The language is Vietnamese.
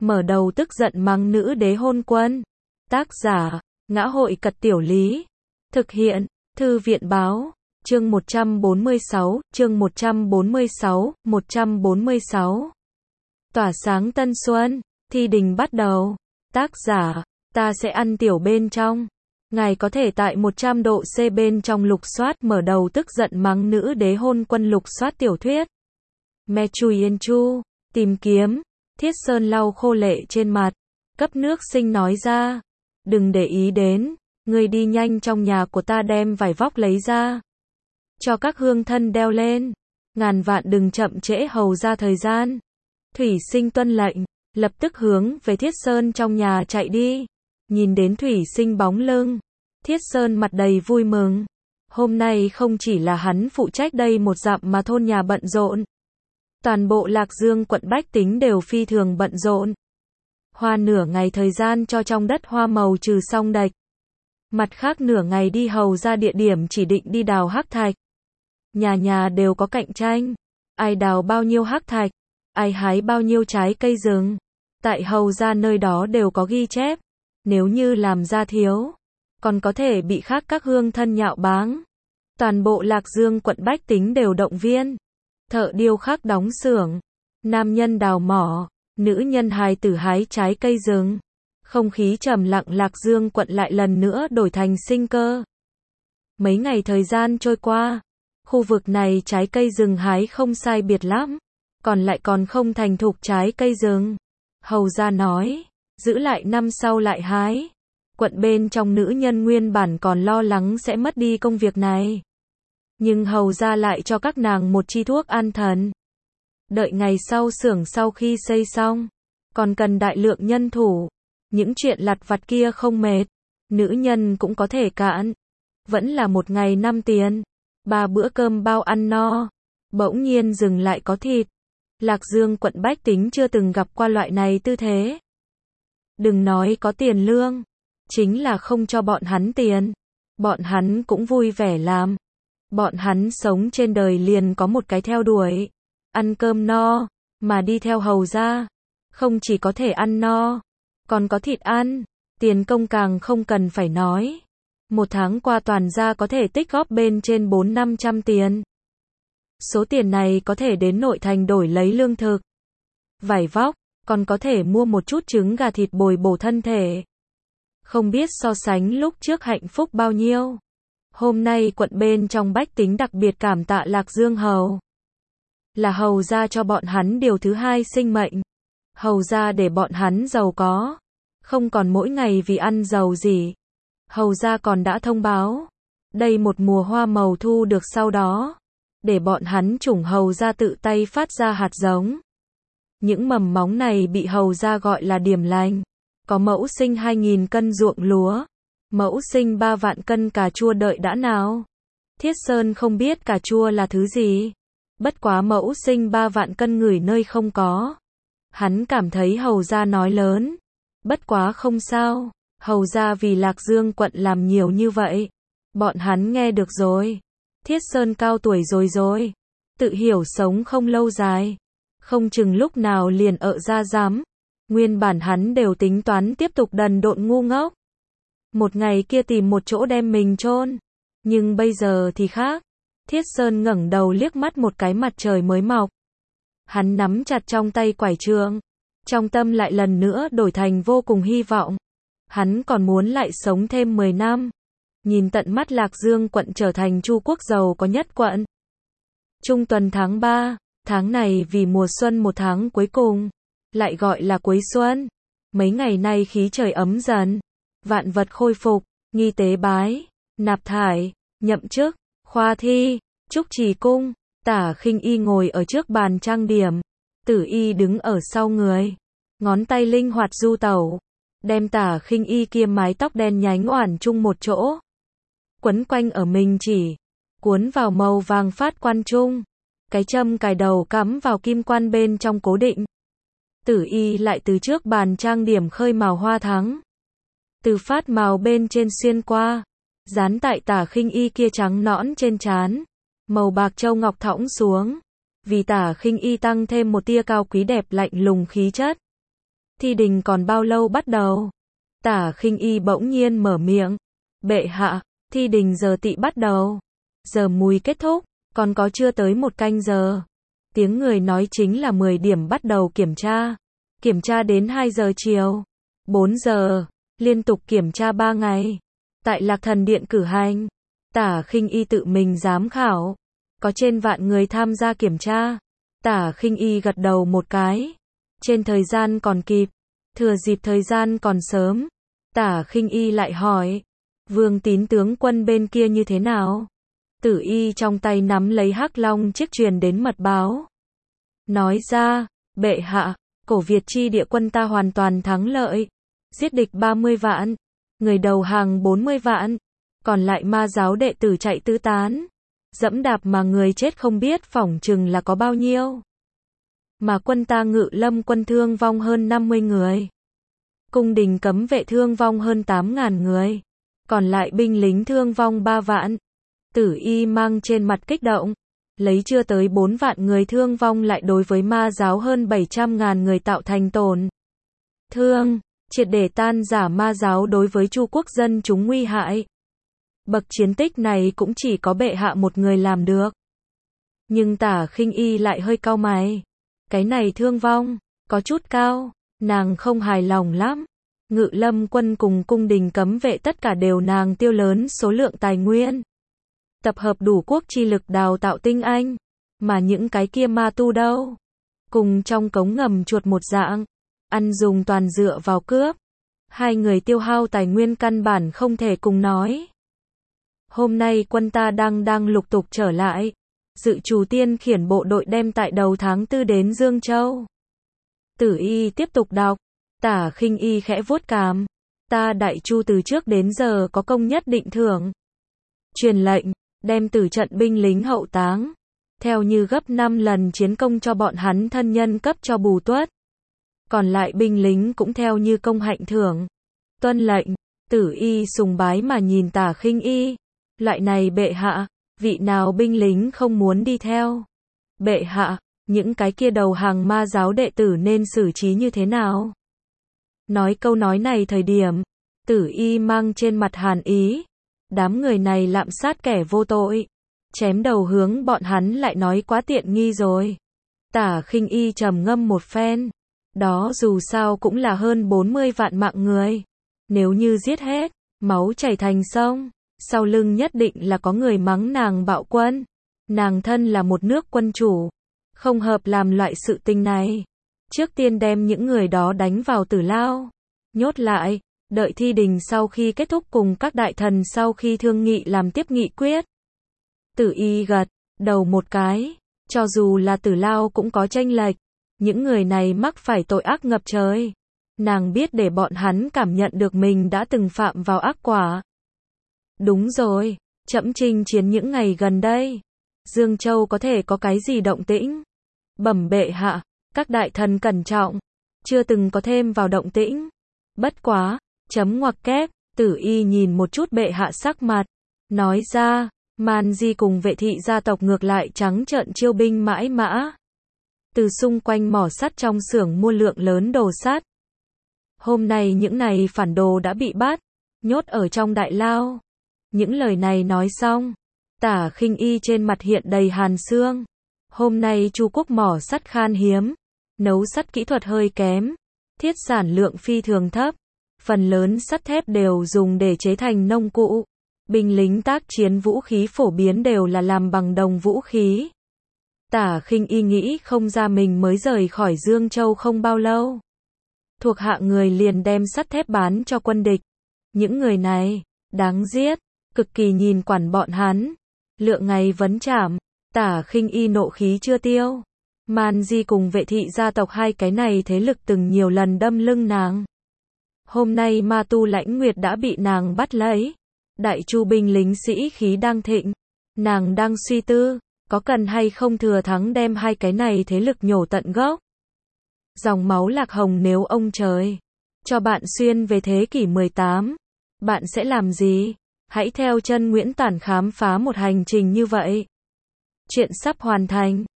mở đầu tức giận mắng nữ đế hôn quân. Tác giả, Ngã hội Cật Tiểu Lý. Thực hiện, Thư viện Báo. Chương 146, chương 146. Tỏa sáng tân xuân, thi đình bắt đầu. Tác giả, ta sẽ ăn tiểu bên trong. Ngài có thể tại 100 độ C bên trong lục soát mở đầu tức giận mắng nữ đế hôn quân lục soát tiểu thuyết. Me Chui Yên Chu, tìm kiếm, Thiết Sơn lau khô lệ trên mặt, cấp nước sinh nói ra. Đừng để ý đến, ngươi đi nhanh trong nhà của ta đem vải vóc lấy ra. Cho các hương thân đeo lên, ngàn vạn đừng chậm trễ hầu ra thời gian. Thủy Sinh tuân lệnh, lập tức hướng về Thiết Sơn trong nhà chạy đi. Nhìn đến Thủy Sinh bóng lưng, Thiết Sơn mặt đầy vui mừng. Hôm nay không chỉ là hắn phụ trách đây một dặm mà thôn nhà bận rộn. Toàn bộ Lạc Dương quận bách tính đều phi thường bận rộn. Hoa nửa ngày thời gian cho trong đất hoa màu trừ xong đạch. Mặt khác nửa ngày đi hầu ra địa điểm chỉ định đi đào hắc thạch. Nhà nhà đều có cạnh tranh. Ai đào bao nhiêu hắc thạch, ai hái bao nhiêu trái cây rừng. Tại hầu ra nơi đó đều có ghi chép. Nếu như làm ra thiếu, còn có thể bị khác các hương thân nhạo báng. Toàn bộ Lạc Dương quận bách tính đều động viên. Thợ điêu khắc đóng xưởng, nam nhân đào mỏ, nữ nhân hài tử hái trái cây rừng. Không khí trầm lặng Lạc Dương quận lại lần nữa đổi thành sinh cơ. Mấy ngày thời gian trôi qua, khu vực này trái cây rừng hái không sai biệt lắm, còn không thành thục trái cây rừng. Hầu ra nói, giữ lại năm sau lại hái. Quận bên trong nữ nhân nguyên bản còn lo lắng sẽ mất đi công việc này. Nhưng hầu ra lại cho các nàng một chi thuốc an thần. Đợi ngày sau xưởng sau khi xây xong, còn cần đại lượng nhân thủ. Những chuyện lặt vặt kia không mệt, nữ nhân cũng có thể cạn. Vẫn là một ngày 5 tiền, 3 bữa cơm bao ăn no. Bỗng nhiên dừng lại có thịt. Lạc Dương quận bách tính chưa từng gặp qua loại này tư thế. Đừng nói có tiền lương, chính là không cho bọn hắn tiền, bọn hắn cũng vui vẻ làm. Bọn hắn sống trên đời liền có một cái theo đuổi, ăn cơm no, mà đi theo hầu ra, không chỉ có thể ăn no, còn có thịt ăn, tiền công càng không cần phải nói. Một tháng qua toàn gia có thể tích góp bên trên 400-500 tiền. Số tiền này có thể đến nội thành đổi lấy lương thực, vải vóc, còn có thể mua một chút trứng gà thịt bồi bổ thân thể. Không biết so sánh lúc trước hạnh phúc bao nhiêu. Hôm nay quận bên trong bách tính đặc biệt cảm tạ Lạc Dương hầu. Là hầu ra cho bọn hắn điều thứ hai sinh mệnh. Hầu ra để bọn hắn giàu có. Không còn mỗi ngày vì ăn giàu gì. Hầu ra còn đã thông báo. Đây một mùa hoa màu thu được sau đó. Để bọn hắn chủng hầu ra tự tay phát ra hạt giống. Những mầm móng này bị hầu ra gọi là điểm lành. Có mẫu sinh 2.000 cân ruộng lúa. Mẫu sinh 3 vạn cân cà chua đợi đã nào. Thiết Sơn không biết cà chua là thứ gì. Bất quá mẫu sinh 3 vạn cân người nơi không có. Hắn cảm thấy hầu ra nói lớn. Bất quá không sao. Hầu ra vì Lạc Dương quận làm nhiều như vậy. Bọn hắn nghe được rồi. Thiết Sơn cao tuổi rồi. Tự hiểu sống không lâu dài. Không chừng lúc nào liền ở ra giám. Nguyên bản hắn đều tính toán tiếp tục đần độn ngu ngốc. Một ngày kia tìm một chỗ đem mình chôn. Nhưng bây giờ thì khác. Thiết Sơn ngẩng đầu liếc mắt một cái mặt trời mới mọc. Hắn nắm chặt trong tay quải trượng. Trong tâm lại lần nữa đổi thành vô cùng hy vọng. Hắn còn muốn lại sống thêm 10 năm. Nhìn tận mắt Lạc Dương quận trở thành Chu quốc giàu có nhất quận. Trung tuần tháng 3, tháng này vì mùa xuân một tháng cuối cùng. Lại gọi là cuối xuân. Mấy ngày nay khí trời ấm dần. Vạn vật khôi phục, nghi tế bái, nạp thải, nhậm chức, khoa thi, trúc trì cung. Tả Khinh Y ngồi ở trước bàn trang điểm. Tử Y đứng ở sau người. Ngón tay linh hoạt du tẩu. Đem Tả Khinh Y kia mái tóc đen nhánh oản chung một chỗ. Quấn quanh ở mình chỉ. Cuốn vào màu vàng phát quan trung. Cái châm cài đầu cắm vào kim quan bên trong cố định. Tử Y lại từ trước bàn trang điểm khơi màu hoa thắng. Từ phát màu bên trên xuyên qua. Dán tại Tả Khinh Y kia trắng nõn trên trán. Màu bạc châu ngọc thõng xuống. Vì Tả Khinh Y tăng thêm một tia cao quý đẹp lạnh lùng khí chất. Thi đình còn bao lâu bắt đầu? Tả Khinh Y bỗng nhiên mở miệng. Bệ hạ, thi đình giờ tỵ bắt đầu. Giờ mùi kết thúc, còn có chưa tới 1 canh giờ. Tiếng người nói chính là 10 điểm bắt đầu kiểm tra. Kiểm tra đến 2 giờ chiều. 4 giờ, liên tục kiểm tra 3 ngày. Tại Lạc Thần Điện cử hành. Tả Khinh Y tự mình giám khảo. Có trên vạn người tham gia kiểm tra. Tả Khinh Y gật đầu một cái. Trên thời gian còn kịp. Thừa dịp thời gian còn sớm. Tả Khinh Y lại hỏi. Vương Tín tướng quân bên kia như thế nào? Tử Y trong tay nắm lấy hắc long chiếc truyền đến mật báo. Nói ra, bệ hạ, cổ Việt chi địa quân ta hoàn toàn thắng lợi. Giết địch 30 vạn. Người đầu hàng 40 vạn. Còn lại ma giáo đệ tử chạy tứ tán. Dẫm đạp mà người chết không biết phỏng chừng là có bao nhiêu. Mà quân ta Ngự Lâm quân thương vong hơn 50 người. Cung đình cấm vệ thương vong hơn 8.000 người. Còn lại binh lính thương vong 3 vạn. Tử Y mang trên mặt kích động. Lấy chưa tới 4 vạn người thương vong lại đối với ma giáo hơn 700.000 người tạo thành tổn thương. Triệt để tan rã ma giáo đối với Chu quốc dân chúng nguy hại. Bậc chiến tích này cũng chỉ có bệ hạ một người làm được. Nhưng Tả Khinh Y lại hơi cau mày. Cái này thương vong, có chút cao, nàng không hài lòng lắm. Ngự Lâm quân cùng cung đình cấm vệ tất cả đều nàng tiêu lớn số lượng tài nguyên. Tập hợp đủ quốc chi lực đào tạo tinh anh. Mà những cái kia ma tu đâu? Cùng trong cống ngầm chuột một dạng. Ăn dùng toàn dựa vào cướp. Hai người tiêu hao tài nguyên căn bản không thể cùng nói. Hôm nay quân ta đang lục tục trở lại. Dự trù tiên khiển bộ đội đem tại đầu tháng 4 đến Dương Châu. Tử Y tiếp tục đọc. Tả Khinh Y khẽ vuốt cằm. Ta Đại Chu từ trước đến giờ có công nhất định thưởng. Truyền lệnh, đem tử trận binh lính hậu táng. Theo như gấp 5 lần chiến công cho bọn hắn thân nhân cấp cho bù tuất. Còn lại binh lính cũng theo như công hạnh thưởng. Tuân lệnh. Tử Y sùng bái mà nhìn Tả Khinh Y. Loại này bệ hạ, vị nào binh lính không muốn đi theo? Bệ hạ, những cái kia đầu hàng ma giáo đệ tử nên xử trí như thế nào? Nói câu nói này thời điểm, Tử Y mang trên mặt hàn ý. Đám người này lạm sát kẻ vô tội. Chém đầu hướng bọn hắn lại nói quá tiện nghi rồi. Tả Khinh Y trầm ngâm một phen. Đó dù sao cũng là hơn 40 vạn mạng người. Nếu như giết hết, máu chảy thành sông. Sau lưng nhất định là có người mắng nàng bạo quân. Nàng thân là một nước quân chủ. Không hợp làm loại sự tình này. Trước tiên đem những người đó đánh vào tử lao. Nhốt lại. Đợi thi đình sau khi kết thúc cùng các đại thần sau khi thương nghị làm tiếp nghị quyết. Tử Y gật đầu một cái. Cho dù là tử lao cũng có chênh lệch. Những người này mắc phải tội ác ngập trời. Nàng biết để bọn hắn cảm nhận được mình đã từng phạm vào ác quả. Đúng rồi, trẫm chinh chiến những ngày gần đây. Dương Châu có thể có cái gì động tĩnh? Bẩm bệ hạ, các đại thần cẩn trọng. Chưa từng có thêm vào động tĩnh. Bất quá, chấm ngoặc kép, Tử Y nhìn một chút bệ hạ sắc mặt. Nói ra, Man Di cùng vệ thị gia tộc ngược lại trắng trợn chiêu binh mãi mã. Từ xung quanh mỏ sắt trong xưởng mua lượng lớn đồ sắt. Hôm nay những này phản đồ đã bị bắt, nhốt ở trong đại lao. Những lời này nói xong, Tả Khinh Y trên mặt hiện đầy hàn xương. Hôm nay Chu quốc mỏ sắt khan hiếm, nấu sắt kỹ thuật hơi kém, thiết sản lượng phi thường thấp, phần lớn sắt thép đều dùng để chế thành nông cụ. Binh lính tác chiến vũ khí phổ biến đều là làm bằng đồng vũ khí. Tả Khinh Y nghĩ không ra mình mới rời khỏi Dương Châu không bao lâu. Thuộc hạ người liền đem sắt thép bán cho quân địch. Những người này, đáng giết, cực kỳ nhìn quản bọn hắn. Lượng ngày vấn trảm, Tả Khinh Y nộ khí chưa tiêu. Man Di cùng vệ thị gia tộc hai cái này thế lực từng nhiều lần đâm lưng nàng. Hôm nay ma tu Lãnh Nguyệt đã bị nàng bắt lấy. Đại Chu binh lính sĩ khí đang thịnh. Nàng đang suy tư, có cần hay không thừa thắng đem hai cái này thế lực nhổ tận gốc. Dòng máu Lạc Hồng nếu ông trời cho bạn xuyên về thế kỷ 18, bạn sẽ làm gì? Hãy theo chân Nguyễn Tản khám phá một hành trình như vậy. Chuyện sắp hoàn thành.